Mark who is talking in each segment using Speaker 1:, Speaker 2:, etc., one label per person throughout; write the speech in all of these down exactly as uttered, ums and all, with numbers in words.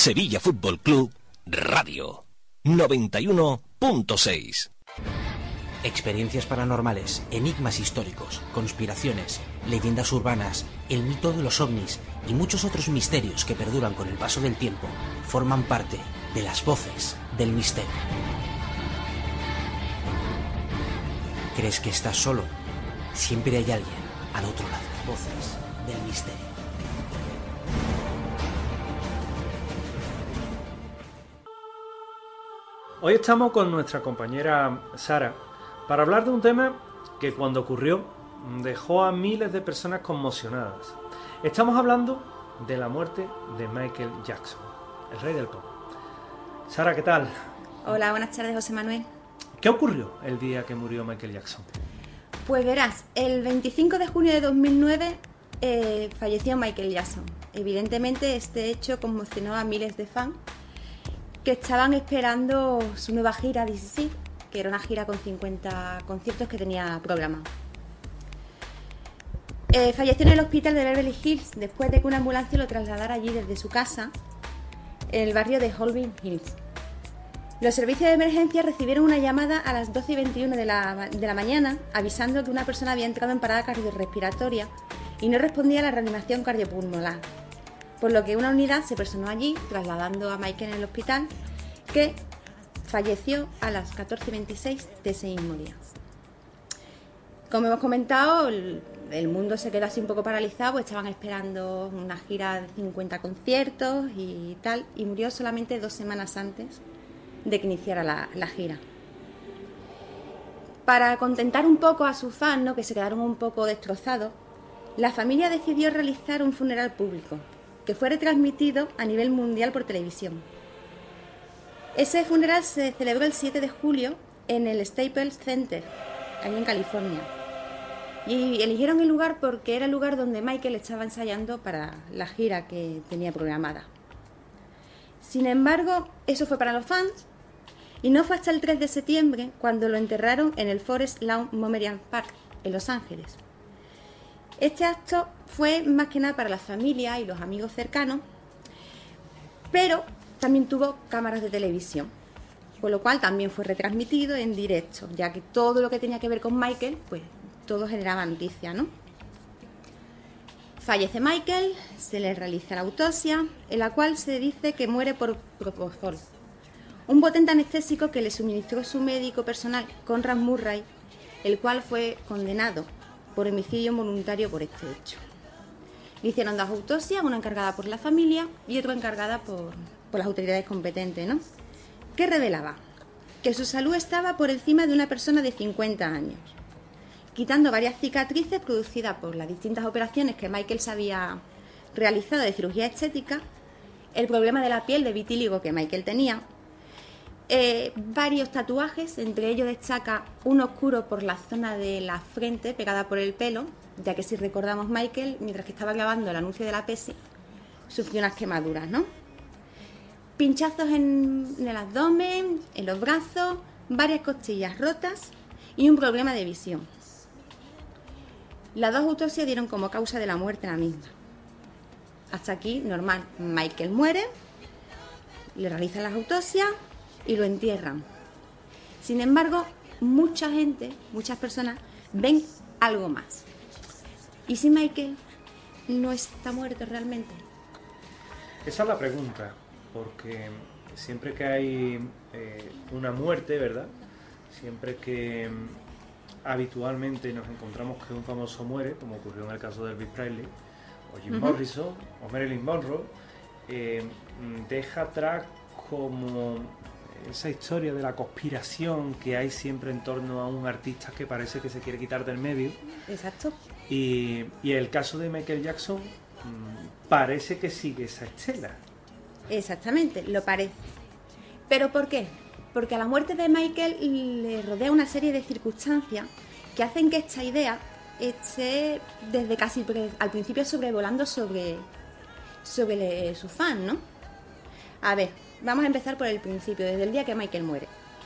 Speaker 1: Sevilla Fútbol Club Radio noventa y uno punto seis.
Speaker 2: Experiencias paranormales, enigmas históricos, conspiraciones, leyendas urbanas, el mito de los ovnis y muchos otros misterios que perduran con el paso del tiempo forman parte de las voces del misterio. ¿Crees que estás solo? Siempre hay alguien al otro lado. Voces del misterio.
Speaker 3: Hoy estamos con nuestra compañera Sara para hablar de un tema que cuando ocurrió dejó a miles de personas conmocionadas. Estamos hablando de la muerte de Michael Jackson, el rey del pop. Sara, ¿qué tal?
Speaker 4: Hola, buenas tardes, José Manuel.
Speaker 3: ¿Qué ocurrió el día que murió Michael Jackson?
Speaker 4: Pues verás, el veinticinco de junio de dos mil nueve eh, falleció Michael Jackson. Evidentemente este hecho conmocionó a miles de fans que estaban esperando su nueva gira This Is It, que era una gira con cincuenta conciertos que tenía programado. Eh, falleció en el hospital de Beverly Hills después de que una ambulancia lo trasladara allí desde su casa, en el barrio de Hollywood Hills. Los servicios de emergencia recibieron una llamada a las doce y veintiuno de la, de la mañana avisando que una persona había entrado en parada cardiorrespiratoria y no respondía a la reanimación cardiopulmonar, por lo que una unidad se personó allí trasladando a Michael en el hospital, que falleció a las catorce y veintiséis de ese mismo día. Como hemos comentado, el, el mundo se quedó así un poco paralizado, pues estaban esperando una gira de cincuenta conciertos y tal, y murió solamente dos semanas antes de que iniciara la, la gira. Para contentar un poco a sus fans, ¿no?, que se quedaron un poco destrozados, la familia decidió realizar un funeral público, que fue retransmitido a nivel mundial por televisión. Ese funeral se celebró el siete de julio en el Staples Center, allí en California. Y eligieron el lugar porque era el lugar donde Michael estaba ensayando para la gira que tenía programada. Sin embargo, eso fue para los fans, y no fue hasta el tres de septiembre cuando lo enterraron en el Forest Lawn Memorial Park, en Los Ángeles. Este acto fue más que nada para la familia y los amigos cercanos, pero también tuvo cámaras de televisión, con lo cual también fue retransmitido en directo, ya que todo lo que tenía que ver con Michael, pues todo generaba noticia, ¿no? Fallece Michael, se le realiza la autopsia, en la cual se dice que muere por propofol, un potente anestésico que le suministró su médico personal, Conrad Murray, el cual fue condenado por homicidio voluntario por este hecho. Le hicieron dos autopsias, una encargada por la familia y otra encargada por, por las autoridades competentes, ¿no? ¿Qué revelaba? Que su salud estaba por encima de una persona de cincuenta años, quitando varias cicatrices producidas por las distintas operaciones que Michael se había realizado de cirugía estética, el problema de la piel de vitíligo que Michael tenía, eh, varios tatuajes, entre ellos destaca uno oscuro por la zona de la frente pegada por el pelo, ya que si recordamos Michael, mientras que estaba grabando el anuncio de la Pepsi, sufrió unas quemaduras, ¿no? Pinchazos en, en el abdomen, en los brazos, varias costillas rotas y un problema de visión. Las dos autopsias dieron como causa de la muerte la misma. Hasta aquí, normal. Michael muere, le realizan las autopsias y lo entierran. Sin embargo, mucha gente, muchas personas, ven algo más. ¿Y si Michael no está muerto realmente?
Speaker 3: Esa es la pregunta, porque siempre que hay eh, una muerte, ¿verdad? Siempre que habitualmente nos encontramos que un famoso muere, como ocurrió en el caso de Elvis Presley, o Jim uh-huh. Morrison, o Marilyn Monroe, eh, deja atrás como esa historia de la conspiración que hay siempre en torno a un artista que parece que se quiere quitar del medio.
Speaker 4: Exacto.
Speaker 3: Y, y el caso de Michael Jackson mmm, parece que sigue esa estela.
Speaker 4: Exactamente, lo parece. ¿Pero por qué? Porque a la muerte de Michael le rodea una serie de circunstancias que hacen que esta idea esté desde casi al principio sobrevolando sobre, sobre su fan, ¿no? A ver, vamos a empezar por el principio, desde el día que Michael muere.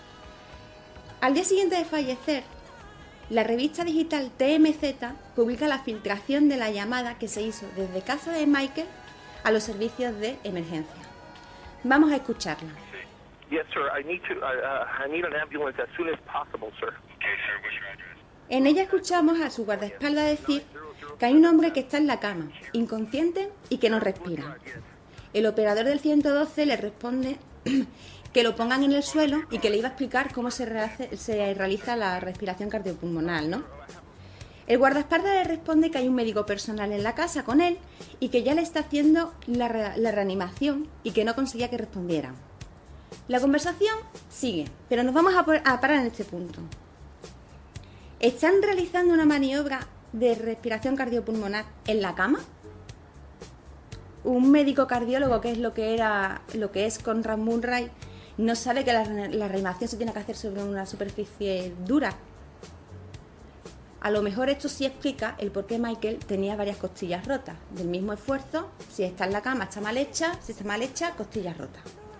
Speaker 4: Al día siguiente de fallecer, la revista digital T M Z publica la filtración de la llamada que se hizo desde casa de Michael a los servicios de emergencia, Vamos a escucharla.
Speaker 5: Yes, sir. I need to. Uh, uh, I need an ambulance as soon as possible, sir.
Speaker 6: Okay, sir. What's your address?
Speaker 4: En ella escuchamos a su guardaespaldas decir que hay un hombre que está en la cama, inconsciente y que no respira. El operador del ciento doce le responde que lo pongan en el suelo y que le iba a explicar cómo se, rehace, se realiza la respiración cardiopulmonar, ¿no? El guardaespaldas le responde que hay un médico personal en la casa con él y que ya le está haciendo la, re, la reanimación y que no conseguía que respondiera. La conversación sigue, pero nos vamos a, por, a parar en este punto. ¿Están realizando una maniobra de respiración cardiopulmonar en la cama? Un médico cardiólogo, que es lo que era, lo que es Conrad Murray, no sabe que la, la reanimación se tiene que hacer sobre una superficie dura. A lo mejor esto sí explica el por qué Michael tenía varias costillas rotas. Del mismo esfuerzo, si está en la cama está mal hecha, si está mal hecha, costillas rotas.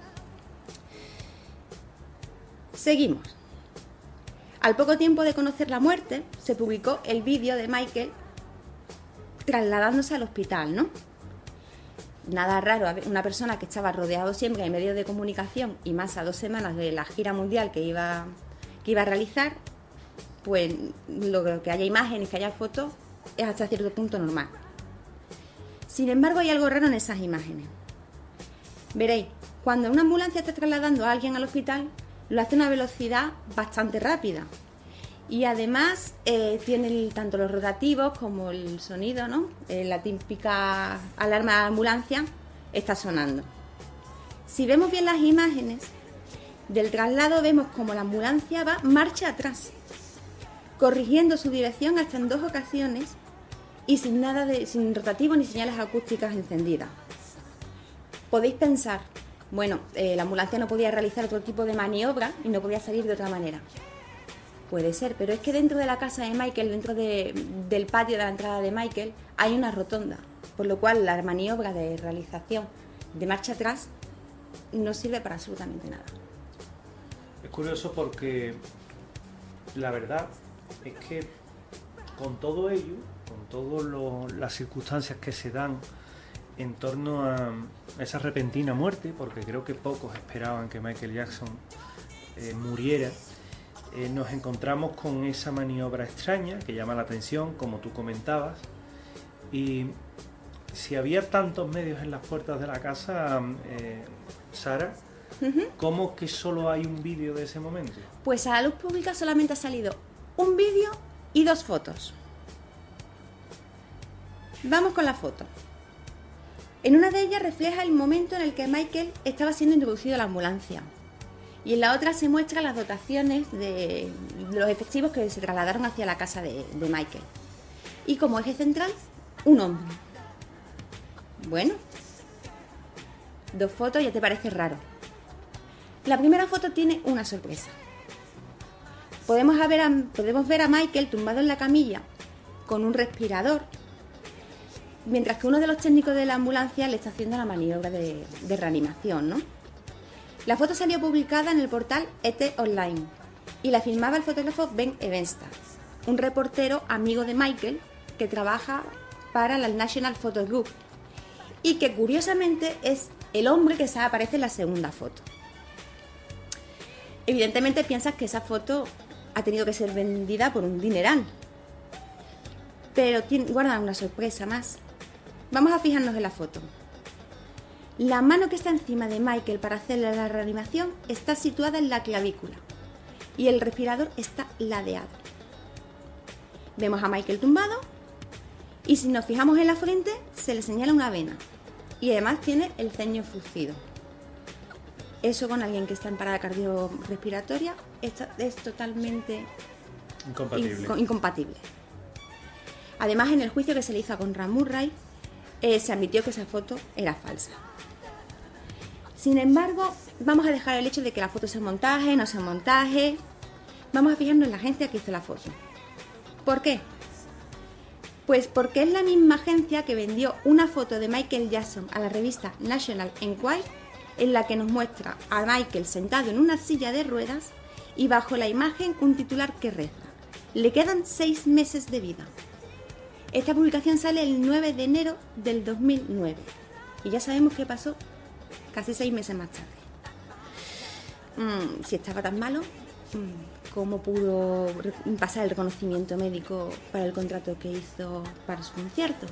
Speaker 4: Seguimos. Al poco tiempo de conocer la muerte, se publicó el vídeo de Michael trasladándose al hospital, ¿no? Nada raro, una persona que estaba rodeado siempre de medios de comunicación y más a dos semanas de la gira mundial que iba, que iba a realizar, pues lo que haya imágenes, que haya fotos, es hasta cierto punto normal. Sin embargo, hay algo raro en esas imágenes. Veréis, cuando una ambulancia está trasladando a alguien al hospital, lo hace a una velocidad bastante rápida. Y además eh, tiene el, tanto los rotativos como el sonido, ¿no? Eh, la típica alarma de ambulancia está sonando. Si vemos bien las imágenes del traslado, vemos como la ambulancia va marcha atrás, corrigiendo su dirección hasta en dos ocasiones y sin nada de, sin rotativos ni señales acústicas encendidas. Podéis pensar, bueno, eh, la ambulancia no podía realizar otro tipo de maniobra y no podía salir de otra manera. Puede ser, pero es que dentro de la casa de Michael, dentro de, del patio de la entrada de Michael, hay una rotonda, por lo cual la maniobra de realización de marcha atrás no sirve para absolutamente nada.
Speaker 3: Es curioso porque la verdad es que con todo ello, con todas las circunstancias que se dan en torno a esa repentina muerte, porque creo que pocos esperaban que Michael Jackson eh, muriera, eh, nos encontramos con esa maniobra extraña que llama la atención, como tú comentabas, y si había tantos medios en las puertas de la casa, eh, Sara, uh-huh. ¿cómo que solo hay un vídeo de ese momento?
Speaker 4: Pues a la luz pública solamente ha salido un vídeo y dos fotos. Vamos con la foto. En una de ellas refleja el momento en el que Michael estaba siendo introducido a la ambulancia. Y en la otra se muestran las dotaciones de los efectivos que se trasladaron hacia la casa de, de Michael. Y como eje central, un hombre. Bueno, dos fotos, ya te parece raro. La primera foto tiene una sorpresa. Podemos ver a, podemos ver a Michael tumbado en la camilla con un respirador, mientras que uno de los técnicos de la ambulancia le está haciendo la maniobra de, de reanimación, ¿no? La foto salió publicada en el portal E T Online y la filmaba el fotógrafo Ben Evenstad, un reportero amigo de Michael que trabaja para la National Photo Group y que curiosamente es el hombre que se aparece en la segunda foto. Evidentemente piensas que esa foto ha tenido que ser vendida por un dineral, pero tiene, guarda una sorpresa más. Vamos a fijarnos en la foto. La mano que está encima de Michael para hacerle la reanimación está situada en la clavícula y el respirador está ladeado. Vemos a Michael tumbado y si nos fijamos en la frente se le señala una vena y además tiene el ceño fruncido. Eso con alguien que está en parada cardiorrespiratoria es, es totalmente
Speaker 3: incompatible.
Speaker 4: Inc- incompatible. Además, en el juicio que se le hizo a Conrad Murray, eh, se admitió que esa foto era falsa. Sin embargo, vamos a dejar el hecho de que la foto sea montaje, no sea montaje. Vamos a fijarnos en la agencia que hizo la foto. ¿Por qué? Pues porque es la misma agencia que vendió una foto de Michael Jackson a la revista National Enquirer, en la que nos muestra a Michael sentado en una silla de ruedas y bajo la imagen un titular que reza: le quedan seis meses de vida. Esta publicación sale el nueve de enero del dos mil nueve y ya sabemos qué pasó casi seis meses más tarde. Mm, si estaba tan malo, mm, ¿cómo pudo re- pasar el reconocimiento médico para el contrato que hizo para su concierto?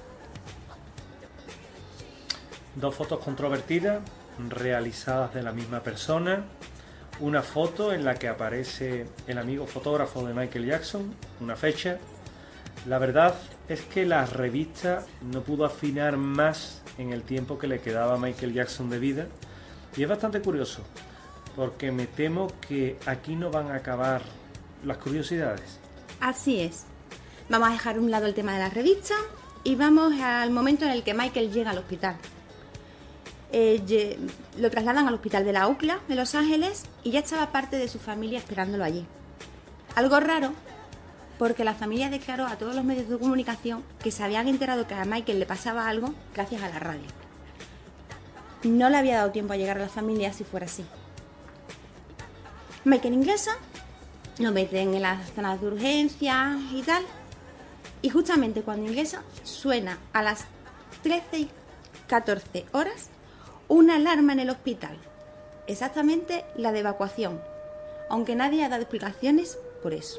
Speaker 3: Dos fotos controvertidas, realizadas de la misma persona. Una foto en la que aparece el amigo fotógrafo de Michael Jackson, una fecha. La verdad es que la revista no pudo afinar más en el tiempo que le quedaba a Michael Jackson de vida. Y es bastante curioso, porque me temo que aquí no van a acabar las curiosidades.
Speaker 4: Así es. Vamos a dejar a un lado el tema de la revista y vamos al momento en el que Michael llega al hospital. Eh, lle- lo trasladan al hospital de la U C L A de Los Ángeles y ya estaba parte de su familia esperándolo allí. Algo raro, porque la familia declaró a todos los medios de comunicación que se habían enterado que a Michael le pasaba algo gracias a la radio. No le había dado tiempo a llegar a la familia si fuera así. Michael ingresa, lo meten en las zonas de urgencias y tal, y justamente cuando ingresa suena a las trece y catorce horas una alarma en el hospital, exactamente la de evacuación, aunque nadie ha dado explicaciones por eso.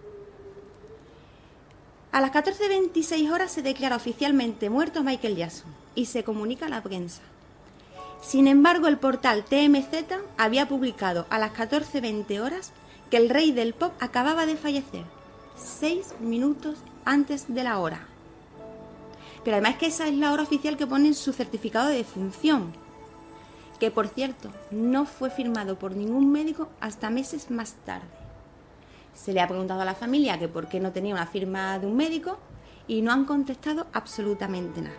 Speaker 4: A las catorce y veintiséis horas se declara oficialmente muerto Michael Jackson y se comunica a la prensa. Sin embargo, el portal T M Z había publicado a las catorce y veinte horas que el rey del pop acababa de fallecer, seis minutos antes de la hora. Pero además que esa es la hora oficial que pone en su certificado de defunción, que por cierto no fue firmado por ningún médico hasta meses más tarde. Se le ha preguntado a la familia que por qué no tenía una firma de un médico y no han contestado absolutamente nada.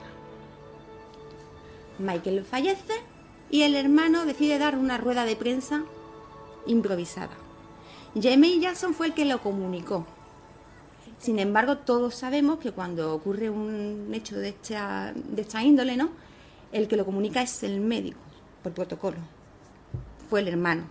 Speaker 4: Michael fallece y el hermano decide dar una rueda de prensa improvisada. Jamie Jackson fue el que lo comunicó. Sin embargo, todos sabemos que cuando ocurre un hecho de esta, de esta índole, ¿no?, el que lo comunica es el médico, por protocolo. Fue el hermano.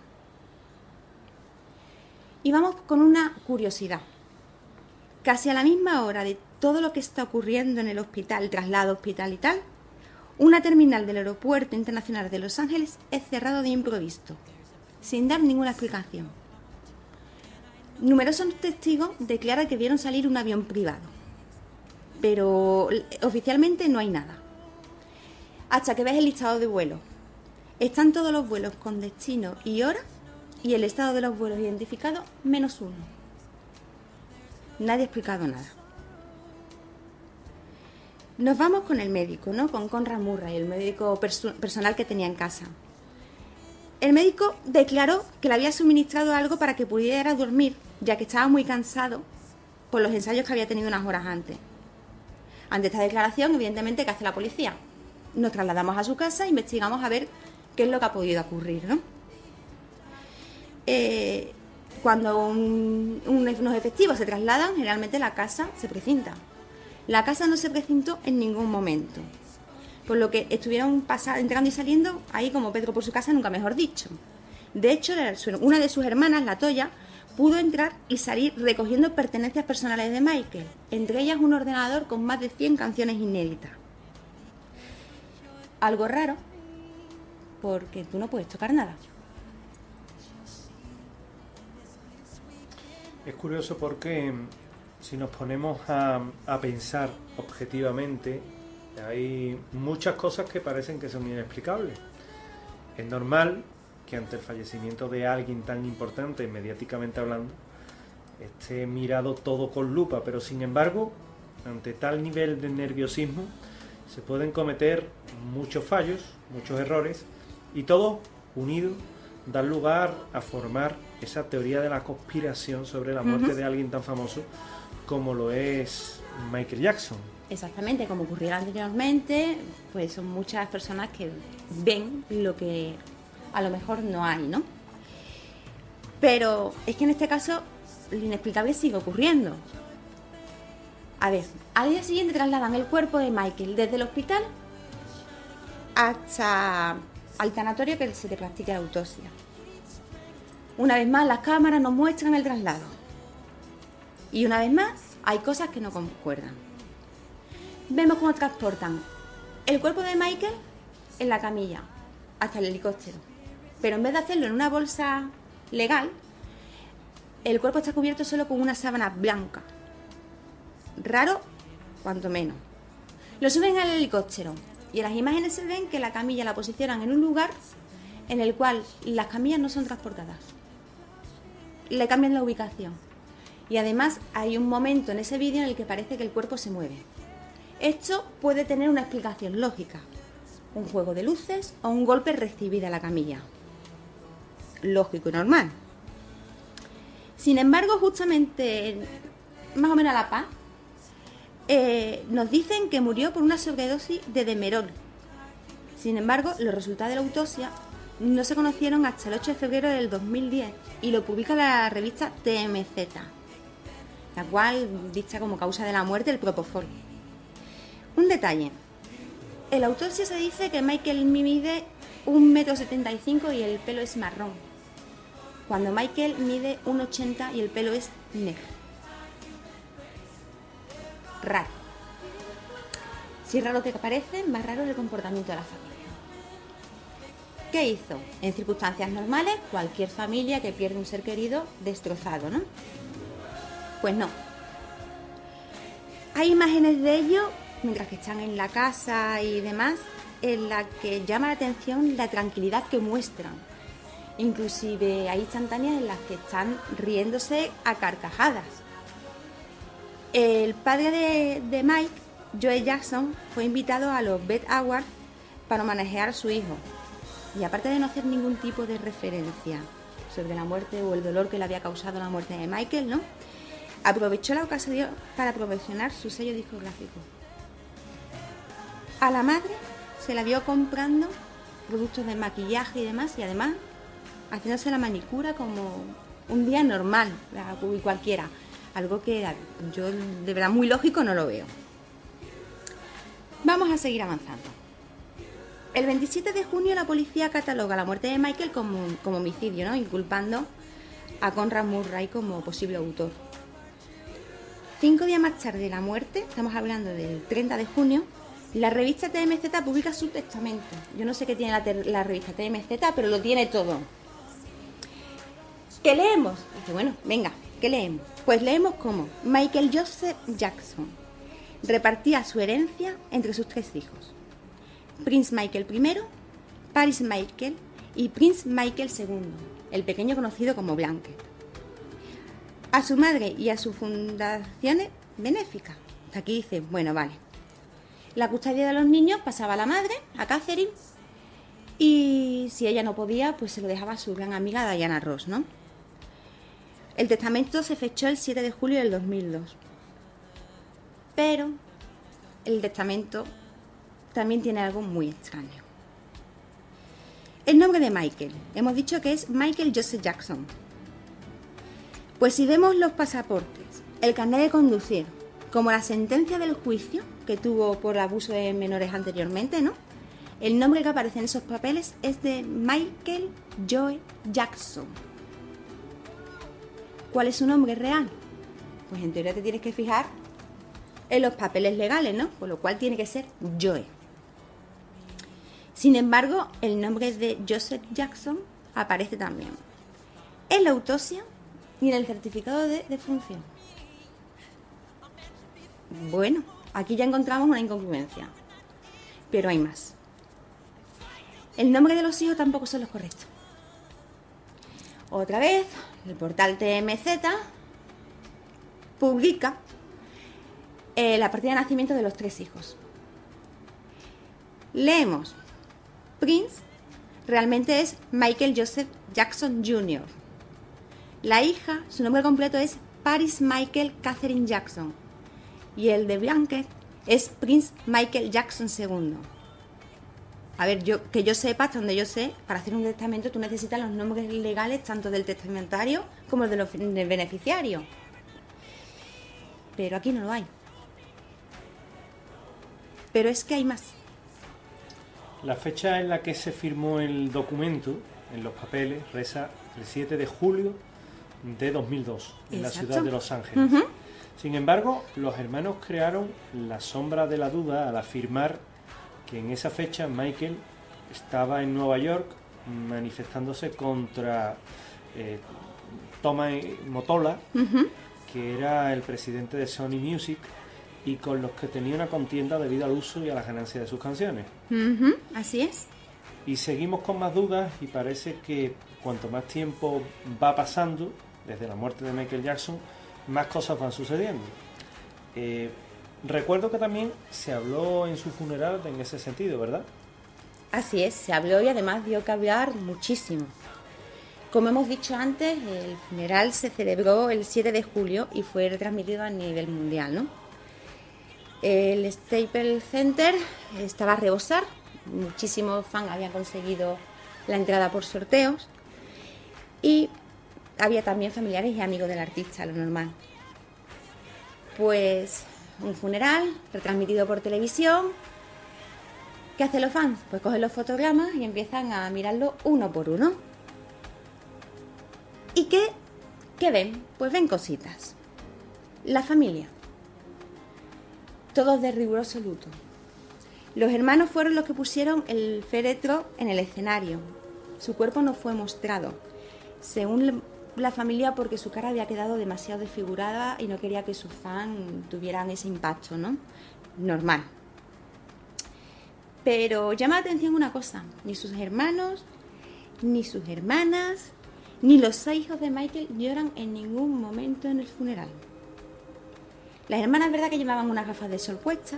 Speaker 4: Y vamos con una curiosidad. Casi a la misma hora de todo lo que está ocurriendo en el hospital, traslado hospital y tal, una terminal del Aeropuerto Internacional de Los Ángeles es cerrado de improviso, sin dar ninguna explicación. Numerosos testigos declaran que vieron salir un avión privado, pero oficialmente no hay nada. Hasta que ves el listado de vuelos. Están todos los vuelos con destino y hora y el estado de los vuelos identificados menos uno. Nadie ha explicado nada. Nos vamos con el médico, ¿no? Con Conrad Murray, el médico perso- personal que tenía en casa. El médico declaró que le había suministrado algo para que pudiera dormir, ya que estaba muy cansado por los ensayos que había tenido unas horas antes. Ante esta declaración, evidentemente, ¿qué hace la policía? Nos trasladamos a su casa e investigamos a ver qué es lo que ha podido ocurrir, ¿no? Eh, cuando un, un, unos efectivos se trasladan, generalmente la casa se precinta. La casa no se precintó en ningún momento, por lo que estuvieron pasando, entrando y saliendo ahí como Pedro por su casa, nunca mejor dicho. De hecho, una de sus hermanas, la Toya, pudo entrar y salir recogiendo pertenencias personales de Michael, entre ellas un ordenador con más de cien canciones inéditas. Algo raro, porque tú no puedes tocar nada.
Speaker 3: Es curioso porque si nos ponemos a, a pensar objetivamente, hay muchas cosas que parecen que son inexplicables. Es normal que ante el fallecimiento de alguien tan importante, mediáticamente hablando, esté mirado todo con lupa, pero sin embargo, ante tal nivel de nerviosismo, se pueden cometer muchos fallos, muchos errores, y todo unido dan lugar a formar esa teoría de la conspiración sobre la muerte uh-huh. de alguien tan famoso como lo es Michael Jackson.
Speaker 4: Exactamente, como ocurrió anteriormente, pues son muchas personas que ven lo que a lo mejor no hay, ¿no? Pero es que en este caso lo inexplicable sigue ocurriendo. A ver, al día siguiente trasladan el cuerpo de Michael desde el hospital hasta al tanatorio que se le practique la autopsia. Una vez más, las cámaras nos muestran el traslado. Y una vez más, hay cosas que no concuerdan. Vemos cómo transportan el cuerpo de Michael en la camilla, hasta el helicóptero. Pero en vez de hacerlo en una bolsa legal, el cuerpo está cubierto solo con una sábana blanca. Raro, cuanto menos. Lo suben al helicóptero y en las imágenes se ven que la camilla la posicionan en un lugar en el cual las camillas no son transportadas. Le cambian la ubicación. Y además hay un momento en ese vídeo en el que parece que el cuerpo se mueve. Esto puede tener una explicación lógica. Un juego de luces o un golpe recibido a la camilla. Lógico y normal. Sin embargo, justamente, más o menos a la paz, eh, nos dicen que murió por una sobredosis de demerol. Sin embargo, los resultados de la autopsia no se conocieron hasta el ocho de febrero del dos mil diez y lo publica la revista T M Z, la cual dicha como causa de la muerte el propofol. Un detalle. En la autopsia se dice que Michael mide un metro setenta y cinco y el pelo es marrón, cuando Michael mide un ochenta y el pelo es negro. Raro. Si raro te parece, más raro el comportamiento de la familia. ¿Qué hizo? En circunstancias normales, cualquier familia que pierde un ser querido destrozado, ¿no? Pues no. Hay imágenes de ellos, mientras que están en la casa y demás, en la que llama la atención la tranquilidad que muestran. Inclusive hay instantáneas en las que están riéndose a carcajadas. El padre de, de Mike, Joe Jackson, fue invitado a los Beth Awards para homenajear a su hijo. Y aparte de no hacer ningún tipo de referencia sobre la muerte o el dolor que le había causado la muerte de Michael, ¿no?, aprovechó la ocasión para promocionar su sello discográfico. A la madre se la vio comprando productos de maquillaje y demás, y además haciéndose la manicura como un día normal y cualquiera. Algo que yo de verdad muy lógico no lo veo. Vamos a seguir avanzando. El veintisiete de junio la policía cataloga la muerte de Michael como, como homicidio, ¿no?, inculpando a Conrad Murray como posible autor. Cinco días más tarde de la muerte, estamos hablando del treinta de junio, la revista T M Z publica su testamento. Yo no sé qué tiene la, la revista T M Z, pero lo tiene todo. ¿Qué leemos? Dice, bueno, venga, ¿qué leemos? Pues leemos cómo Michael Joseph Jackson repartía su herencia entre sus tres hijos. Prince Michael primero, Paris Michael y Prince Michael segundo, el pequeño conocido como Blanket. A su madre y a sus fundaciones benéficas. Aquí dice, bueno, vale. La custodia de los niños pasaba a la madre, a Catherine, y si ella no podía, pues se lo dejaba a su gran amiga Diana Ross, ¿no? El testamento se fechó el siete de julio del dos mil dos. Pero el testamento también tiene algo muy extraño. El nombre de Michael. Hemos dicho que es Michael Joseph Jackson. Pues si vemos los pasaportes, el carnet de conducir, como la sentencia del juicio que tuvo por abuso de menores anteriormente, ¿no?, el nombre que aparece en esos papeles es de Michael Joe Jackson. ¿Cuál es su nombre real? Pues en teoría te tienes que fijar en los papeles legales, ¿no?, por lo cual tiene que ser Joe. Sin embargo, el nombre de Joseph Jackson aparece también en la autopsia y en el certificado de defunción. Bueno, aquí ya encontramos una incongruencia, pero hay más. El nombre de los hijos tampoco son los correctos. Otra vez, el portal T M Z publica eh, la partida de nacimiento de los tres hijos. Leemos, Prince realmente es Michael Joseph Jackson junior La hija, su nombre completo es Paris Michael Catherine Jackson. Y el de Blanket es Prince Michael Jackson segundo. A ver, yo que yo sepa, hasta donde yo sé, para hacer un testamento tú necesitas los nombres legales tanto del testamentario como de los del beneficiario. Pero aquí no lo hay. Pero es que hay más.
Speaker 3: La fecha en la que se firmó el documento, en los papeles, reza el siete de julio de dos mil dos, en Exacto. la ciudad de Los Ángeles. Uh-huh. Sin embargo, los hermanos crearon la sombra de la duda al afirmar que en esa fecha Michael estaba en Nueva York manifestándose contra eh, Tommy Mottola,
Speaker 4: Ujú.
Speaker 3: que era el presidente de Sony Music y con los que tenía una contienda debido al uso y a la ganancia de sus canciones.
Speaker 4: Ujú, así es.
Speaker 3: Y seguimos con más dudas y parece que cuanto más tiempo va pasando, desde la muerte de Michael Jackson, más cosas van sucediendo. Eh, recuerdo que también se habló en su funeral en ese sentido, ¿verdad?
Speaker 4: Así es, se habló y además dio que hablar muchísimo. Como hemos dicho antes, el funeral se celebró el siete de julio y fue retransmitido a nivel mundial, ¿no? El Staples Center estaba a rebosar, muchísimos fans habían conseguido la entrada por sorteos y había también familiares y amigos del artista, lo normal. Pues un funeral retransmitido por televisión. ¿Qué hacen los fans? Pues cogen los fotogramas y empiezan a mirarlo uno por uno. ¿Y qué, qué ven? Pues ven cositas. La familia. Todos de riguroso luto. Los hermanos fueron los que pusieron el féretro en el escenario. Su cuerpo no fue mostrado, según la familia, porque su cara había quedado demasiado desfigurada y no quería que sus fans tuvieran ese impacto, ¿no? Normal. Pero llama la atención una cosa, ni sus hermanos, ni sus hermanas, ni los seis hijos de Michael lloran en ningún momento en el funeral. Las hermanas, es verdad que llevaban unas gafas de sol puestas,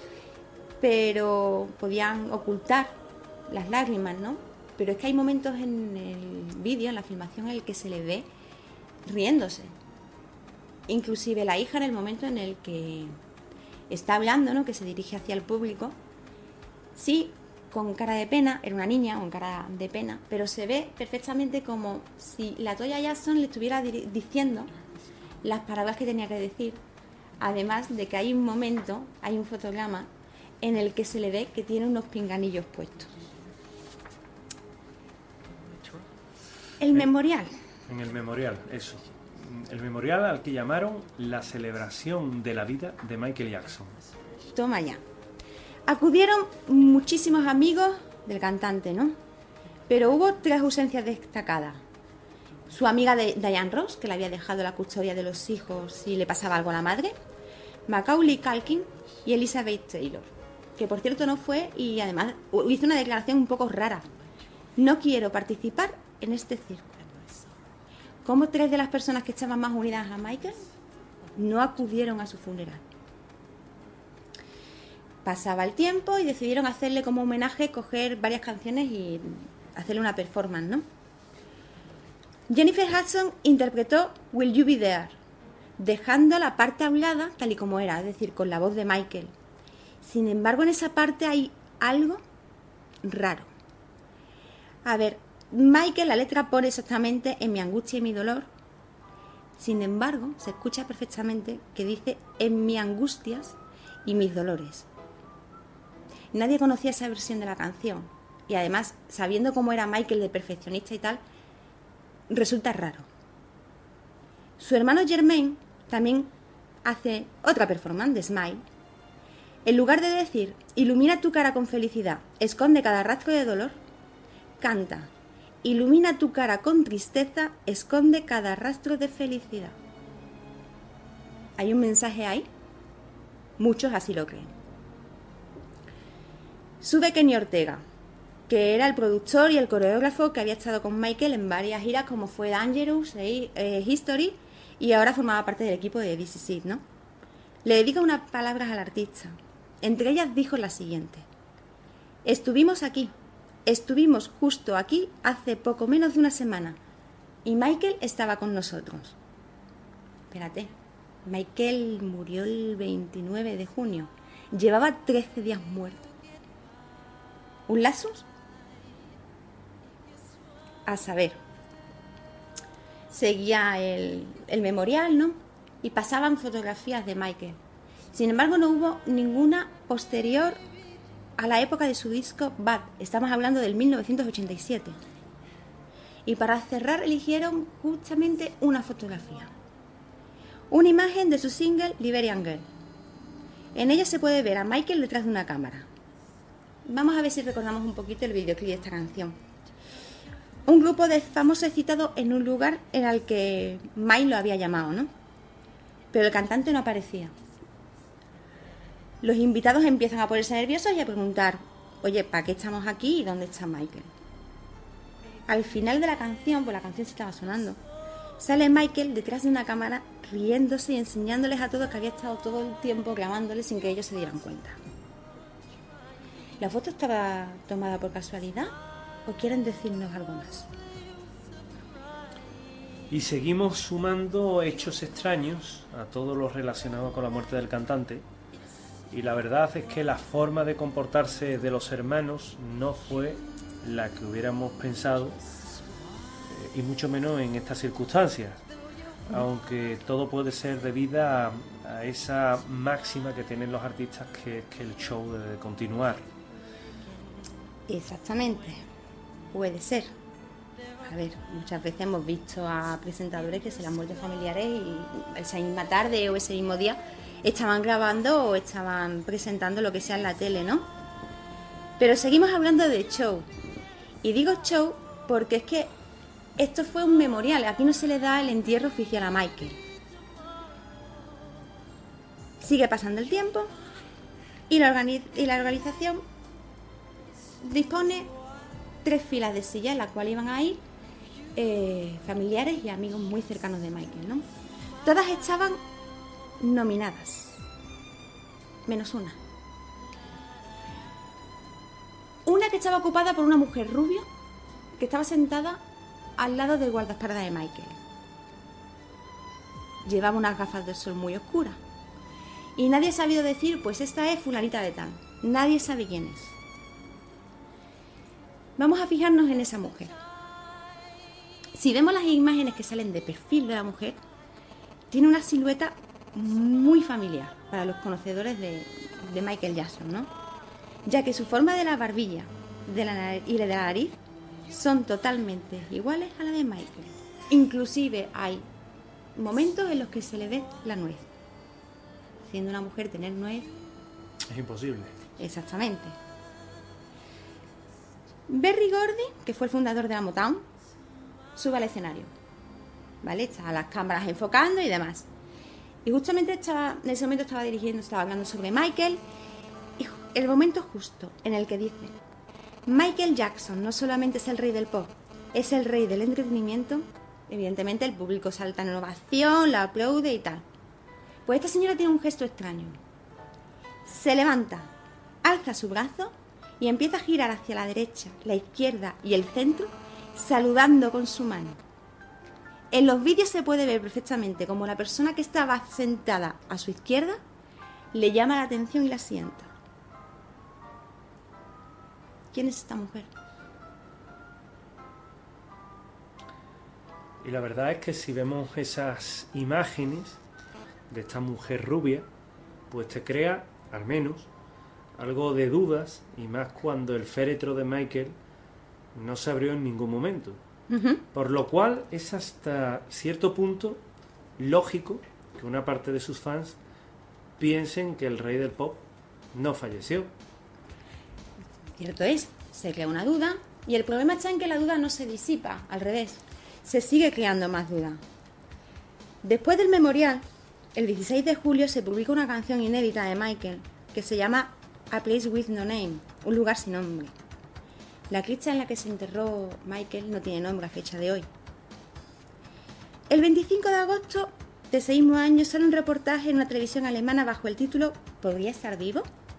Speaker 4: pero podían ocultar las lágrimas, ¿no? Pero es que hay momentos en el vídeo, en la filmación, en el que se le ve riéndose. Inclusive la hija, en el momento en el que está hablando, ¿no? Que se dirige hacia el público, sí, con cara de pena, era una niña con cara de pena, pero se ve perfectamente como si la Toya Jackson le estuviera diciendo las palabras que tenía que decir, además de que hay un momento, hay un fotograma en el que se le ve que tiene unos pinganillos puestos. El memorial.
Speaker 3: En el memorial, eso. El memorial al que llamaron la celebración de la vida de Michael Jackson.
Speaker 4: Toma ya. Acudieron muchísimos amigos del cantante, ¿no? Pero hubo tres ausencias destacadas. Su amiga de Diane Ross, que le había dejado la custodia de los hijos si le pasaba algo a la madre, Macaulay Culkin y Elizabeth Taylor, que por cierto no fue y además hizo una declaración un poco rara. No quiero participar en este circo. ¿Cómo tres de las personas que estaban más unidas a Michael no acudieron a su funeral? Pasaba el tiempo y decidieron hacerle como homenaje, coger varias canciones y hacerle una performance, ¿no? Jennifer Hudson interpretó Will You Be There, dejando la parte hablada tal y como era, es decir, con la voz de Michael. Sin embargo, en esa parte hay algo raro. A ver, Michael, la letra pone exactamente en mi angustia y mi dolor. Sin embargo, se escucha perfectamente que dice en mis angustias y mis dolores. Nadie conocía esa versión de la canción. Y además, sabiendo cómo era Michael de perfeccionista y tal, resulta raro. Su hermano Jermaine también hace otra performance de Smile. En lugar de decir, ilumina tu cara con felicidad, esconde cada rastro de dolor, canta, ilumina tu cara con tristeza, esconde cada rastro de felicidad. ¿Hay un mensaje ahí? Muchos así lo creen. Sube Kenny Ortega, que era el productor y el coreógrafo que había estado con Michael en varias giras como fue Dangerous, eh, eh, History, y ahora formaba parte del equipo de This Is It, ¿no? Le dedica unas palabras al artista. Entre ellas dijo la siguiente: estuvimos aquí, estuvimos justo aquí hace poco menos de una semana y Michael estaba con nosotros. Espérate, Michael murió el veintinueve de junio, llevaba trece días muerto. ¿Un lapsus? A saber. Seguía el, el memorial, ¿no? Y pasaban fotografías de Michael. Sin embargo, no hubo ninguna posterior a la época de su disco Bad. Estamos hablando del mil novecientos ochenta y siete. Y para cerrar eligieron justamente una fotografía. Una imagen de su single Liberian Girl. En ella se puede ver a Michael detrás de una cámara. vamos a ver si recordamos un poquito el videoclip de esta canción. Un grupo de famosos excitados en un lugar en el que Mike lo había llamado, ¿no? Pero el cantante no aparecía. Los invitados empiezan a ponerse nerviosos y a preguntar, oye, ¿para qué estamos aquí y dónde está Michael? Al final de la canción, pues la canción se estaba sonando, sale Michael detrás de una cámara riéndose y enseñándoles a todos que había estado todo el tiempo clamándoles sin que ellos se dieran cuenta. ¿La foto estaba tomada por casualidad o quieren decirnos algo más?
Speaker 3: Y seguimos sumando hechos extraños a todo lo relacionado con la muerte del cantante. Y la verdad es que la forma de comportarse de los hermanos no fue la que hubiéramos pensado, eh, y mucho menos en estas circunstancias. Aunque todo puede ser debido a, a esa máxima que tienen los artistas, que es que el show debe continuar.
Speaker 4: Exactamente, puede ser. A ver, muchas veces hemos visto a presentadores que se les han muerto familiares y esa misma tarde o ese mismo día estaban grabando o estaban presentando lo que sea en la tele, ¿no? Pero seguimos hablando de show. Y digo show porque es que esto fue un memorial. Aquí no se le da el entierro oficial a Michael. Sigue pasando el tiempo y la, organiz- y la organización dispone tres filas de sillas en las cuales iban a ir eh, familiares y amigos muy cercanos de Michael, ¿no? Todas estaban nominadas, menos una. Una que estaba ocupada por una mujer rubia que estaba sentada al lado del guardaespaldas de Michael. Llevaba unas gafas de sol muy oscuras y nadie ha sabido decir, pues esta es fulanita de tal. Nadie sabe quién es. Vamos a fijarnos en esa mujer. Si vemos las imágenes que salen de perfil de la mujer, tiene una silueta muy familiar para los conocedores de, de Michael Jackson, ¿no? Ya que su forma de la barbilla de la nariz, y la de la nariz son totalmente iguales a la de Michael. Inclusive hay momentos en los que se le ve la nuez. Siendo una mujer tener nuez
Speaker 3: Es imposible.
Speaker 4: Exactamente. Berry Gordy, que fue el fundador de la Motown, sube al escenario, ¿vale? Está las cámaras enfocando y demás. Y justamente estaba, en ese momento estaba dirigiendo, estaba hablando sobre Michael. Y el momento justo en el que dice: Michael Jackson no solamente es el rey del pop, es el rey del entretenimiento. Evidentemente el público salta en ovación, la aplaude y tal. Pues esta señora tiene un gesto extraño. Se levanta, alza su brazo y empieza a girar hacia la derecha, la izquierda y el centro, saludando con su mano. En los vídeos se puede ver perfectamente como la persona que estaba sentada a su izquierda le llama la atención y la sienta. ¿Quién es esta mujer?
Speaker 3: Y la verdad es que si vemos esas imágenes de esta mujer rubia, pues te crea, al menos, algo de dudas, y más cuando el féretro de Michael no se abrió en ningún momento.
Speaker 4: Uh-huh.
Speaker 3: Por lo cual es hasta cierto punto lógico que una parte de sus fans piensen que el rey del pop no falleció.
Speaker 4: Cierto es, se crea una duda y el problema está en que la duda no se disipa, al revés, se sigue creando más duda. Después del memorial, el dieciséis de julio se publica una canción inédita de Michael que se llama A Place With No Name, un lugar sin nombre. La cripta en la que se enterró Michael no tiene nombre a fecha de hoy. El veinticinco de agosto de ese mismo año sale un reportaje en una televisión alemana bajo el título ¿Podría estar vivo?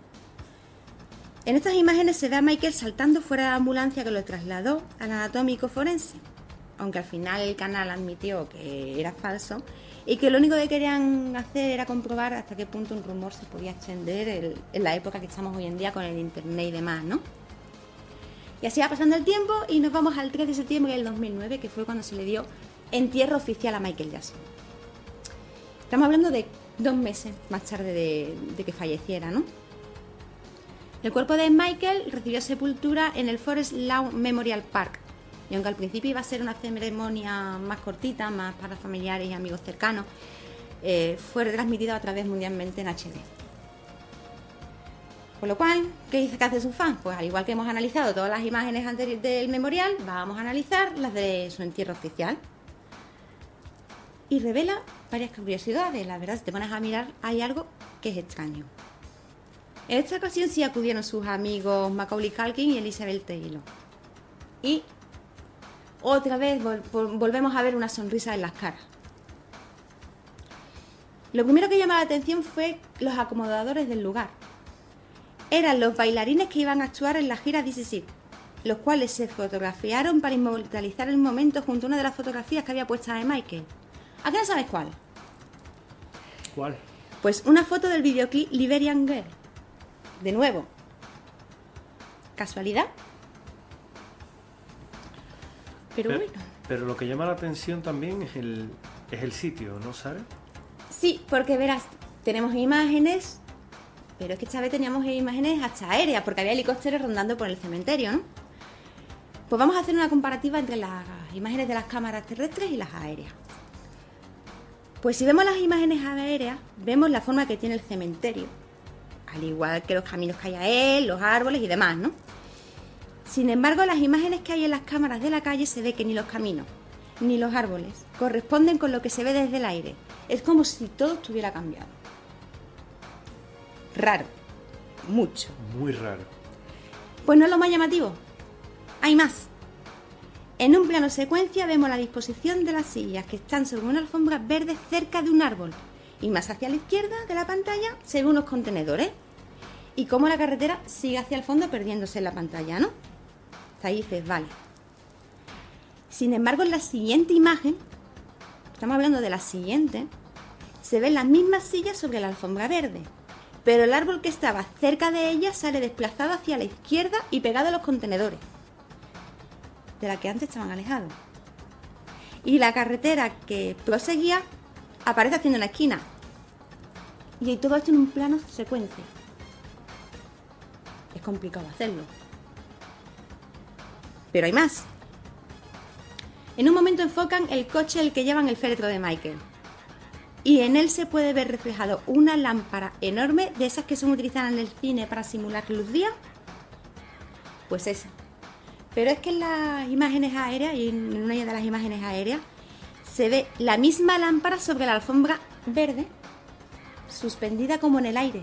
Speaker 4: En estas imágenes se ve a Michael saltando fuera de la ambulancia que lo trasladó al anatómico forense, aunque al final el canal admitió que era falso y que lo único que querían hacer era comprobar hasta qué punto un rumor se podía extender el, en la época que estamos hoy en día con el internet y demás, ¿no? Y así va pasando el tiempo y nos vamos al tres de septiembre del dos mil nueve, que fue cuando se le dio entierro oficial a Michael Jackson. Estamos hablando de dos meses más tarde de, de que falleciera, ¿no? El cuerpo de Michael recibió sepultura en el Forest Lawn Memorial Park. Y aunque al principio iba a ser una ceremonia más cortita, más para familiares y amigos cercanos, eh, fue retransmitido a través mundialmente en H D. Por lo cual, ¿qué dice que hace su fan? Pues al igual que hemos analizado todas las imágenes anteriores del memorial, vamos a analizar las de su entierro oficial. Y revela varias curiosidades. La verdad, si te pones a mirar, hay algo que es extraño. En esta ocasión sí acudieron sus amigos Macaulay Culkin y Elizabeth Taylor. Y otra vez vol volvemos a ver una sonrisa en las caras. Lo primero que llamó la atención fue los acomodadores del lugar. Eran los bailarines que iban a actuar en la gira This Is It, los cuales se fotografiaron para inmortalizar el momento junto a una de las fotografías que había puestas de Michael. ¿A qué no sabes cuál?
Speaker 3: ¿Cuál?
Speaker 4: Pues una foto del videoclip Liberian Girl. De nuevo. ¿Casualidad? Pero,
Speaker 3: pero
Speaker 4: bueno.
Speaker 3: Pero lo que llama la atención también es el, es el sitio, ¿no, Sara?
Speaker 4: Sí, porque verás, tenemos imágenes, pero es que esta vez teníamos imágenes hasta aéreas, porque había helicópteros rondando por el cementerio, ¿no? Pues vamos a hacer una comparativa entre las imágenes de las cámaras terrestres y las aéreas. Pues si vemos las imágenes aéreas, vemos la forma que tiene el cementerio, al igual que los caminos que hay a él, los árboles y demás, ¿no? Sin embargo, en las imágenes que hay en las cámaras de la calle se ve que ni los caminos, ni los árboles corresponden con lo que se ve desde el aire. Es como si todo estuviera cambiado. Raro. Mucho.
Speaker 3: Muy raro.
Speaker 4: Pues no es lo más llamativo. Hay más. En un plano secuencia vemos la disposición de las sillas que están sobre una alfombra verde cerca de un árbol. Y más hacia la izquierda de la pantalla se ven unos contenedores. Y cómo la carretera sigue hacia el fondo perdiéndose en la pantalla, ¿no? Hasta ahí dices, vale. Sin embargo, en la siguiente imagen, estamos hablando de la siguiente, se ven las mismas sillas sobre la alfombra verde, pero el árbol que estaba cerca de ella sale desplazado hacia la izquierda y pegado a los contenedores, de la que antes estaban alejados. Y la carretera que proseguía aparece haciendo una esquina. Y todo esto en un plano secuencia. Es complicado hacerlo. Pero hay más. En un momento enfocan el coche el que llevan el féretro de Michael. Y en él se puede ver reflejado una lámpara enorme de esas que son utilizadas en el cine para simular luz día. Pues esa. Pero es que en las imágenes aéreas, y en una de las imágenes aéreas, se ve la misma lámpara sobre la alfombra verde, suspendida como en el aire.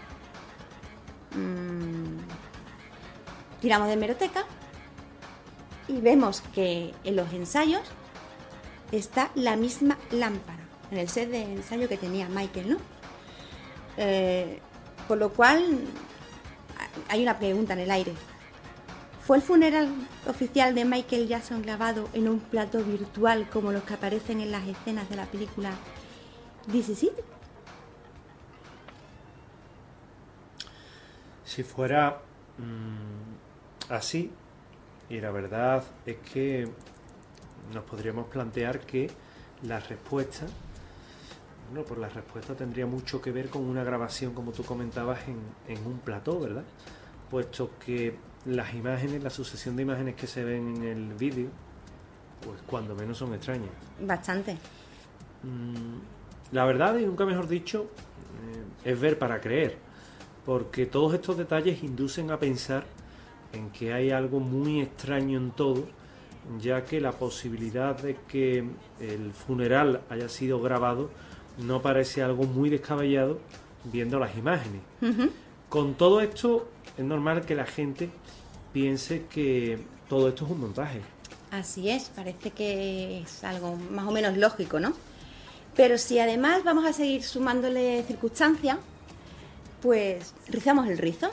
Speaker 4: Mm. Tiramos de hemeroteca y vemos que en los ensayos está la misma lámpara, en el set de ensayo que tenía Michael, ¿no? Eh, por lo cual hay una pregunta en el aire. ¿Fue el funeral oficial de Michael Jackson grabado en un plató virtual como los que aparecen en las escenas de la película This Is It?
Speaker 3: Si fuera mmm, así, y la verdad es que nos podríamos plantear que la respuesta, bueno, pues la respuesta tendría mucho que ver con una grabación, como tú comentabas, en, en un plató, ¿verdad? Puesto que las imágenes, la sucesión de imágenes que se ven en el vídeo, pues cuando menos son extrañas.
Speaker 4: Bastante.
Speaker 3: Mm, la verdad, y nunca mejor dicho, eh, es ver para creer, porque todos estos detalles inducen a pensar en que hay algo muy extraño en todo, ya que la posibilidad de que el funeral haya sido grabado no parece algo muy descabellado viendo las imágenes. Uh-huh. Con todo esto, es normal que la gente piense que todo esto es un montaje.
Speaker 4: Así es, parece que es algo más o menos lógico, ¿no? Pero si además vamos a seguir sumándole circunstancias, pues rizamos el rizo.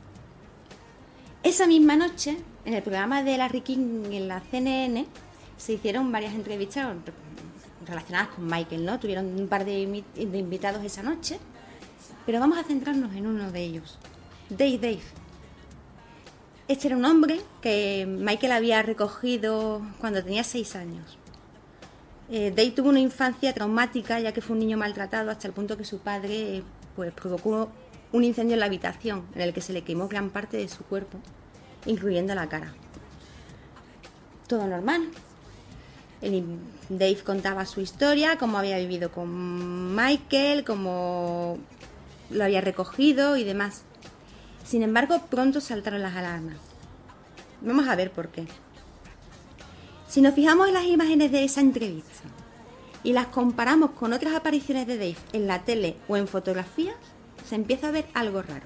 Speaker 4: Esa misma noche, en el programa de Larry King en la C N N, se hicieron varias entrevistas relacionadas con Michael, ¿no? Tuvieron un par de, de invitados esa noche, pero vamos a centrarnos en uno de ellos, Dave Dave. Este era un hombre que Michael había recogido cuando tenía seis años. Eh, Dave tuvo una infancia traumática, ya que fue un niño maltratado hasta el punto que su padre pues, provocó un incendio en la habitación, en el que se le quemó gran parte de su cuerpo, incluyendo la cara. Todo normal. El Dave contaba su historia, cómo había vivido con Michael, cómo lo había recogido y demás. Sin embargo, pronto saltaron las alarmas. Vamos a ver por qué. Si nos fijamos en las imágenes de esa entrevista y las comparamos con otras apariciones de Dave en la tele o en fotografías, se empieza a ver algo raro.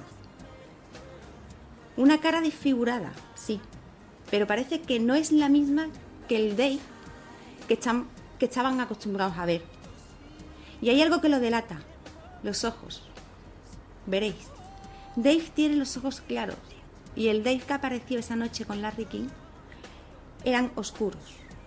Speaker 4: Una cara desfigurada, sí, pero parece que no es la misma que el Dave que, están, que estaban acostumbrados a ver. Y hay algo que lo delata, los ojos. Veréis, Dave tiene los ojos claros y el Dave que apareció esa noche con Larry King eran oscuros.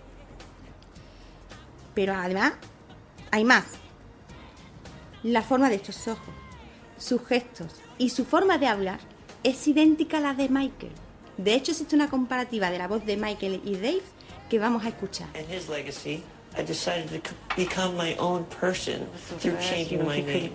Speaker 4: Pero además hay más. La forma de estos ojos, sus gestos y su forma de hablar es idéntica a la de Michael. De hecho, existe una comparativa de la voz de Michael y Dave que vamos a escuchar.
Speaker 6: And his legacy, I decided to become my own person through changing my name.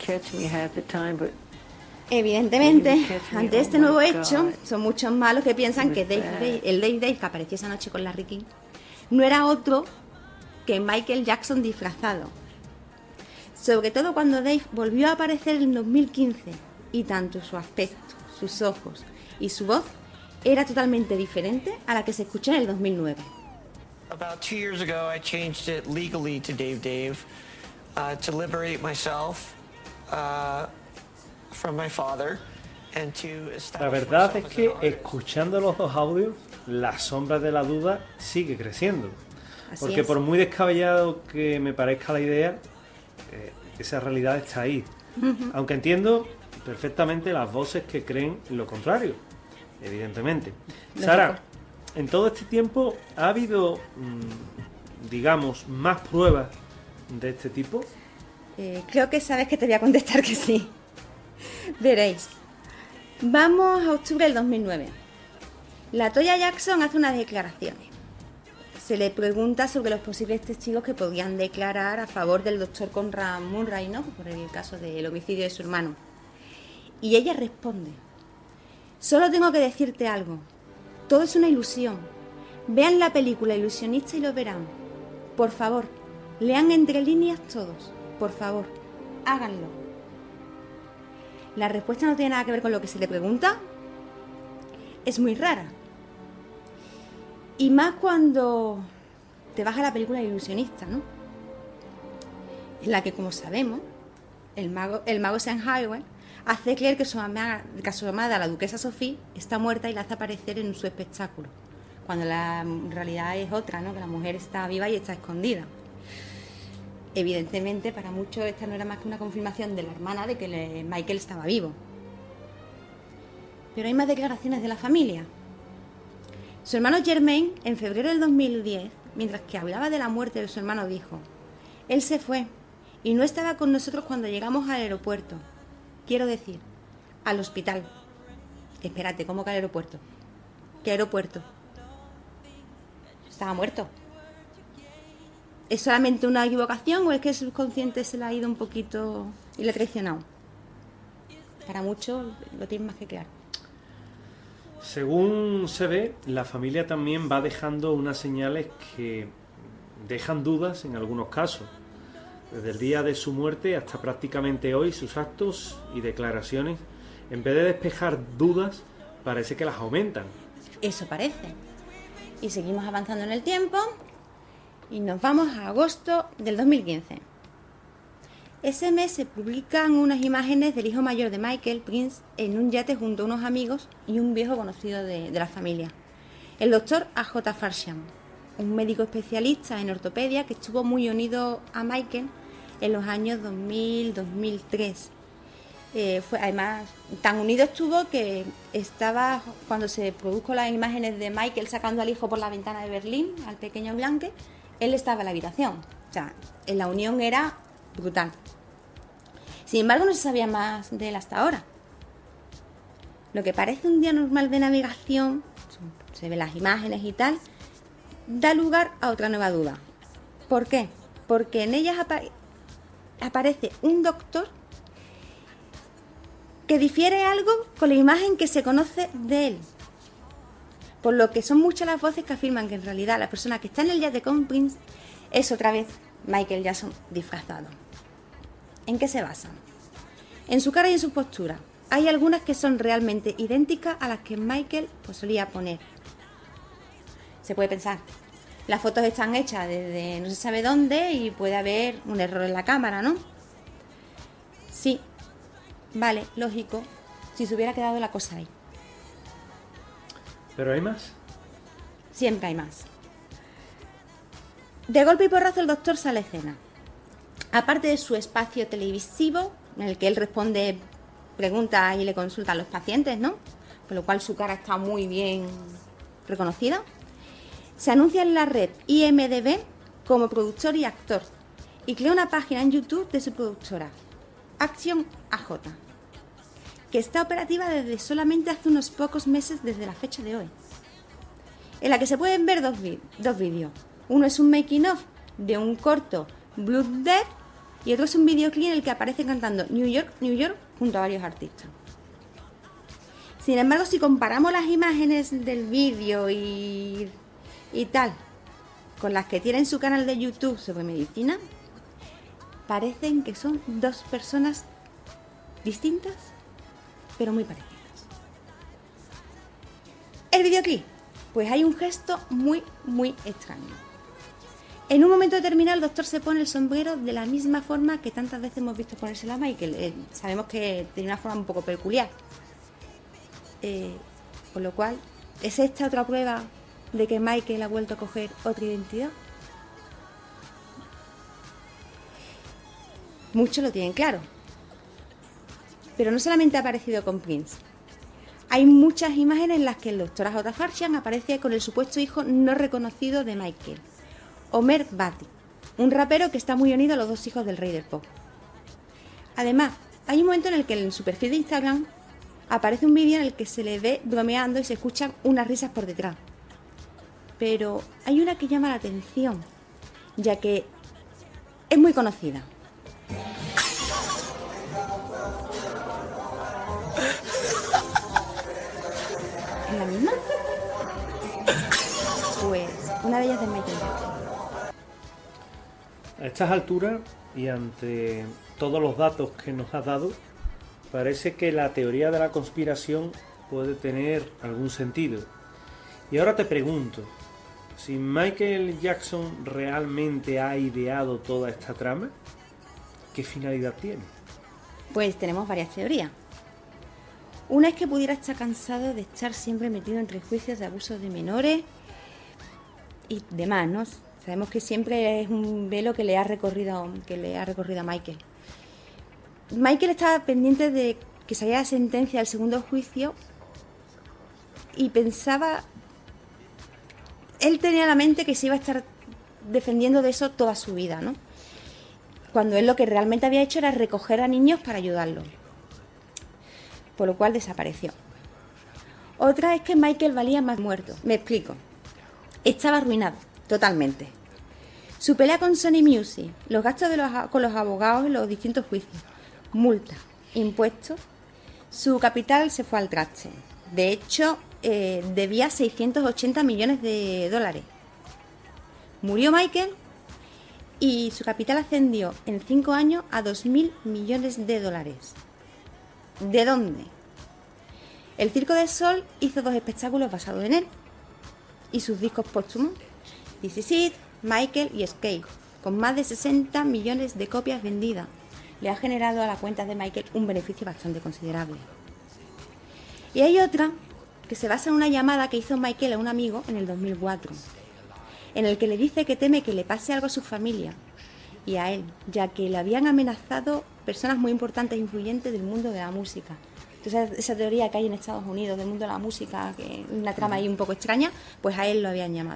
Speaker 4: Evidentemente, ante este nuevo hecho, son muchos malos que piensan que Dave, Dave, el Dave Dave que apareció esa noche con Larry King no era otro que Michael Jackson disfrazado. Sobre todo cuando Dave volvió a aparecer en dos mil quince y tanto su aspecto, sus ojos y su voz era totalmente diferente a la que se escuchó en el dos mil nueve.
Speaker 6: About two years ago, I changed it legally to Dave Dave uh, to liberate myself uh, from my father and to establish.
Speaker 3: La verdad es que escuchando los dos audios, la sombra de la duda sigue creciendo.
Speaker 4: Así
Speaker 3: Porque
Speaker 4: es.
Speaker 3: por muy descabellado que me parezca la idea, eh, esa realidad está ahí. Uh-huh. Aunque entiendo perfectamente las voces que creen lo contrario, evidentemente.
Speaker 4: Lógico.
Speaker 3: Sara, en todo este tiempo ha habido, mmm, digamos, más pruebas de este tipo.
Speaker 4: Eh, creo que sabes que te voy a contestar que sí. Veréis. Vamos a octubre del dos mil nueve. La Toya Jackson hace unas declaraciones. Se le pregunta sobre los posibles testigos que podrían declarar a favor del doctor Conrad Murray, ¿no? Por el caso del homicidio de su hermano. Y ella responde: solo tengo que decirte algo. Todo es una ilusión. Vean la película Ilusionista y lo verán. Por favor, lean entre líneas todos. Por favor, háganlo. La respuesta no tiene nada que ver con lo que se le pregunta. Es muy rara. Y más cuando te vas a la película Ilusionista, ¿no? En la que, como sabemos, el mago, el mago Sennheimer hace creer que su amada, que su amada, la duquesa Sophie, está muerta y la hace aparecer en su espectáculo, cuando la realidad es otra, ¿no? Que la mujer está viva y está escondida. Evidentemente, para muchos esta no era más que una confirmación de la hermana de que le, Michael estaba vivo. Pero hay más declaraciones de la familia. Su hermano Jermaine, en febrero del dos mil diez, mientras que hablaba de la muerte de su hermano, dijo: él se fue y no estaba con nosotros cuando llegamos al aeropuerto. Quiero decir, al hospital. Espérate, ¿cómo que al aeropuerto? ¿Qué aeropuerto? Estaba muerto. ¿Es solamente una equivocación o es que el subconsciente se le ha ido un poquito y le ha traicionado? Para muchos lo tienen más que claro.
Speaker 3: Según se ve, la familia también va dejando unas señales que dejan dudas en algunos casos. Desde el día de su muerte hasta prácticamente hoy, sus actos y declaraciones, en vez de despejar dudas, parece que las aumentan.
Speaker 4: Eso parece. Y seguimos avanzando en el tiempo y nos vamos a agosto del dos mil quince. Ese mes se publican unas imágenes del hijo mayor de Michael, Prince, en un yate junto a unos amigos y un viejo conocido de, de la familia, el doctor A J Farsham, un médico especialista en ortopedia que estuvo muy unido a Michael en los años dos mil, dos mil tres. Eh, fue, además, tan unido estuvo que estaba, cuando se produjo las imágenes de Michael sacando al hijo por la ventana de Berlín, al pequeño Blanque, él estaba en la habitación. O sea, la unión era brutal. Sin embargo, no se sabía más de él hasta ahora. Lo que parece un día normal de navegación, se ven las imágenes y tal, da lugar a otra nueva duda. ¿Por qué? Porque en ellas apa- aparece un doctor que difiere algo con la imagen que se conoce de él. Por lo que son muchas las voces que afirman que en realidad la persona que está en el yate con Prince es otra vez Michael Jackson disfrazado. ¿En qué se basan? En su cara y en su postura. hay algunas que son realmente idénticas a las que Michael pues, solía poner. Se puede pensar, las fotos están hechas desde no se sabe dónde y puede haber un error en la cámara, ¿no? Sí, vale, lógico, si se hubiera quedado la cosa ahí.
Speaker 3: ¿Pero hay más?
Speaker 4: Siempre hay más. De golpe y porrazo el doctor sale a escena. Aparte de su espacio televisivo, en el que él responde preguntas y le consulta a los pacientes, ¿no? Con lo cual su cara está muy bien reconocida. Se anuncia en la red I M D B como productor y actor y crea una página en YouTube de su productora, Action A J, que está operativa desde solamente hace unos pocos meses desde la fecha de hoy, en la que se pueden ver dos, dos vídeos. Uno es un making of de un corto Blood Dead y otro es un videoclip en el que aparece cantando New York, New York junto a varios artistas. Sin embargo, si comparamos las imágenes del vídeo y, y tal con las que tiene en su canal de YouTube sobre medicina, parecen que son dos personas distintas, pero muy parecidas. El videoclip, pues hay un gesto muy, muy extraño. En un momento determinado el doctor se pone el sombrero de la misma forma que tantas veces hemos visto ponérselo a Michael. Eh, sabemos que tiene una forma un poco peculiar. Eh, con lo cual, ¿es esta otra prueba de que Michael ha vuelto a coger otra identidad? Muchos lo tienen claro. Pero no solamente ha aparecido con Prince. Hay muchas imágenes en las que el doctor A J Farshan aparece con el supuesto hijo no reconocido de Michael, Omer Bati, un rapero que está muy unido a los dos hijos del rey del pop. Además, hay un momento en el que en su perfil de Instagram aparece un vídeo en el que se le ve bromeando y se escuchan unas risas por detrás. Pero hay una que llama la atención, ya que es muy conocida. ¿Es la misma? Pues una de ellas de Michael Jackson.
Speaker 3: A estas alturas y ante todos los datos que nos has dado, parece que la teoría de la conspiración puede tener algún sentido. Y ahora te pregunto, si Michael Jackson realmente ha ideado toda esta trama, ¿qué finalidad tiene?
Speaker 4: Pues tenemos varias teorías. Una es que pudiera estar cansado de estar siempre metido entre juicios de abusos de menores y demás, ¿no? Sabemos que siempre es un velo que le ha recorrido, que le ha recorrido a Michael. Michael estaba pendiente de que saliera la sentencia del segundo juicio y pensaba... Él tenía en la mente que se iba a estar defendiendo de eso toda su vida, ¿no? Cuando él lo que realmente había hecho era recoger a niños para ayudarlos. Por lo cual desapareció. Otra es que Michael valía más muerto. Me explico. Estaba arruinado, totalmente. Su pelea con Sony Music, los gastos de los, con los abogados en los distintos juicios, multas, impuestos, su capital se fue al traste. De hecho, eh, debía seiscientos ochenta millones de dólares. Murió Michael y su capital ascendió en cinco años a dos mil millones de dólares. ¿De dónde? El Circo del Sol hizo dos espectáculos basados en él y sus discos póstumos, This Is It, Michael y Escape, con más de sesenta millones de copias vendidas. Le ha generado a la cuenta de Michael un beneficio bastante considerable. Y hay otra que se basa en una llamada que hizo Michael a un amigo en el dos mil cuatro, en el que le dice que teme que le pase algo a su familia y a él, ya que le habían amenazado personas muy importantes e influyentes del mundo de la música. Entonces, esa teoría que hay en Estados Unidos del mundo de la música, que es una trama ahí un poco extraña, pues a él lo habían llamado.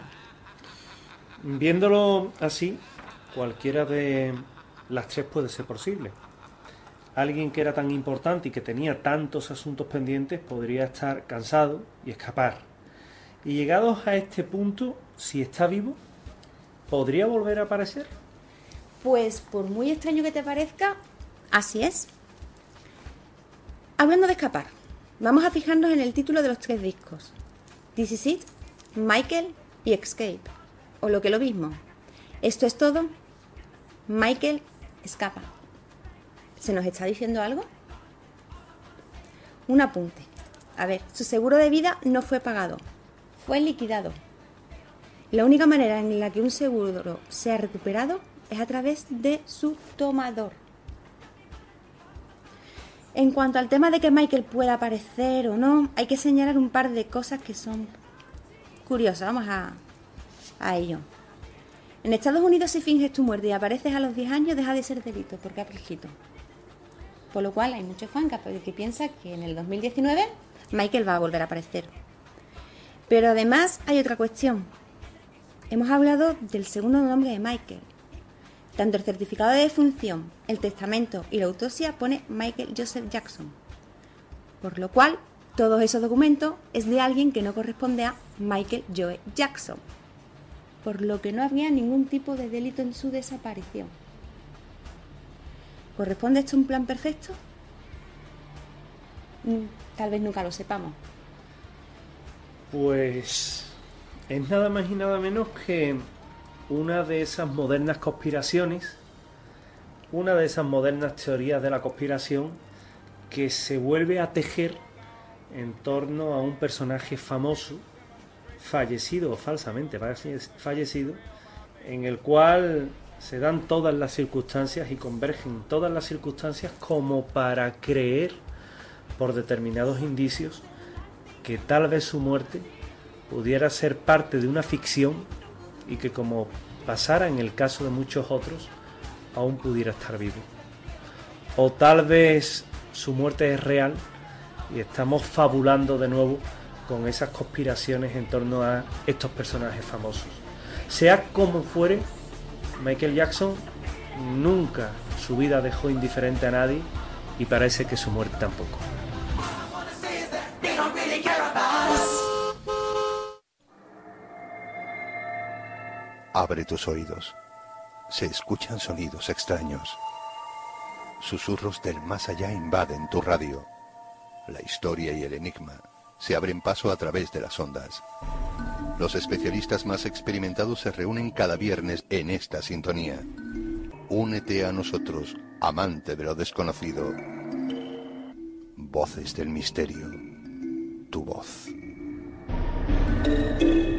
Speaker 3: Viéndolo así, cualquiera de las tres puede ser posible. Alguien que era tan importante y que tenía tantos asuntos pendientes podría estar cansado y escapar. Y llegados a este punto, si está vivo, ¿podría volver a aparecer?
Speaker 4: Pues por muy extraño que te parezca, así es. Hablando de escapar, vamos a fijarnos en el título de los tres discos. This Is It, Michael y Escape. O lo que lo mismo. Esto es todo. Michael escapa. ¿Se nos está diciendo algo? Un apunte. A ver, su seguro de vida no fue pagado, fue liquidado. La única manera en la que un seguro sea recuperado es a través de su tomador. En cuanto al tema de que Michael pueda aparecer o no, hay que señalar un par de cosas que son curiosas. Vamos a, a ello. En Estados Unidos, si finges tu muerte y apareces a los diez años, deja de ser delito porque es prescrito. Por lo cual hay muchos fans que piensan que en el dos mil diecinueve Michael va a volver a aparecer. Pero además hay otra cuestión. Hemos hablado del segundo nombre de Michael. Tanto el certificado de defunción, el testamento y la autopsia pone Michael Joseph Jackson. Por lo cual, todos esos documentos es de alguien que no corresponde a Michael Joe Jackson. Por lo que no había ningún tipo de delito en su desaparición. ¿Corresponde esto a un plan perfecto? Tal vez nunca lo sepamos.
Speaker 3: Pues es nada más y nada menos que una de esas modernas conspiraciones, una de esas modernas teorías de la conspiración que se vuelve a tejer en torno a un personaje famoso, fallecido o falsamente fallecido, en el cual se dan todas las circunstancias y convergen todas las circunstancias como para creer, por determinados indicios, que tal vez su muerte pudiera ser parte de una ficción y que, como pasara en el caso de muchos otros, aún pudiera estar vivo. O tal vez su muerte es real y estamos fabulando de nuevo con esas conspiraciones en torno a estos personajes famosos. Sea como fuere, Michael Jackson nunca su vida dejó indiferente a nadie y parece que su muerte tampoco.
Speaker 7: Abre tus oídos. Se escuchan sonidos extraños. Susurros del más allá invaden tu radio. La historia y el enigma se abren paso a través de las ondas. Los especialistas más experimentados se reúnen cada viernes en esta sintonía. Únete a nosotros, amante de lo desconocido. Voces del misterio. Tu voz.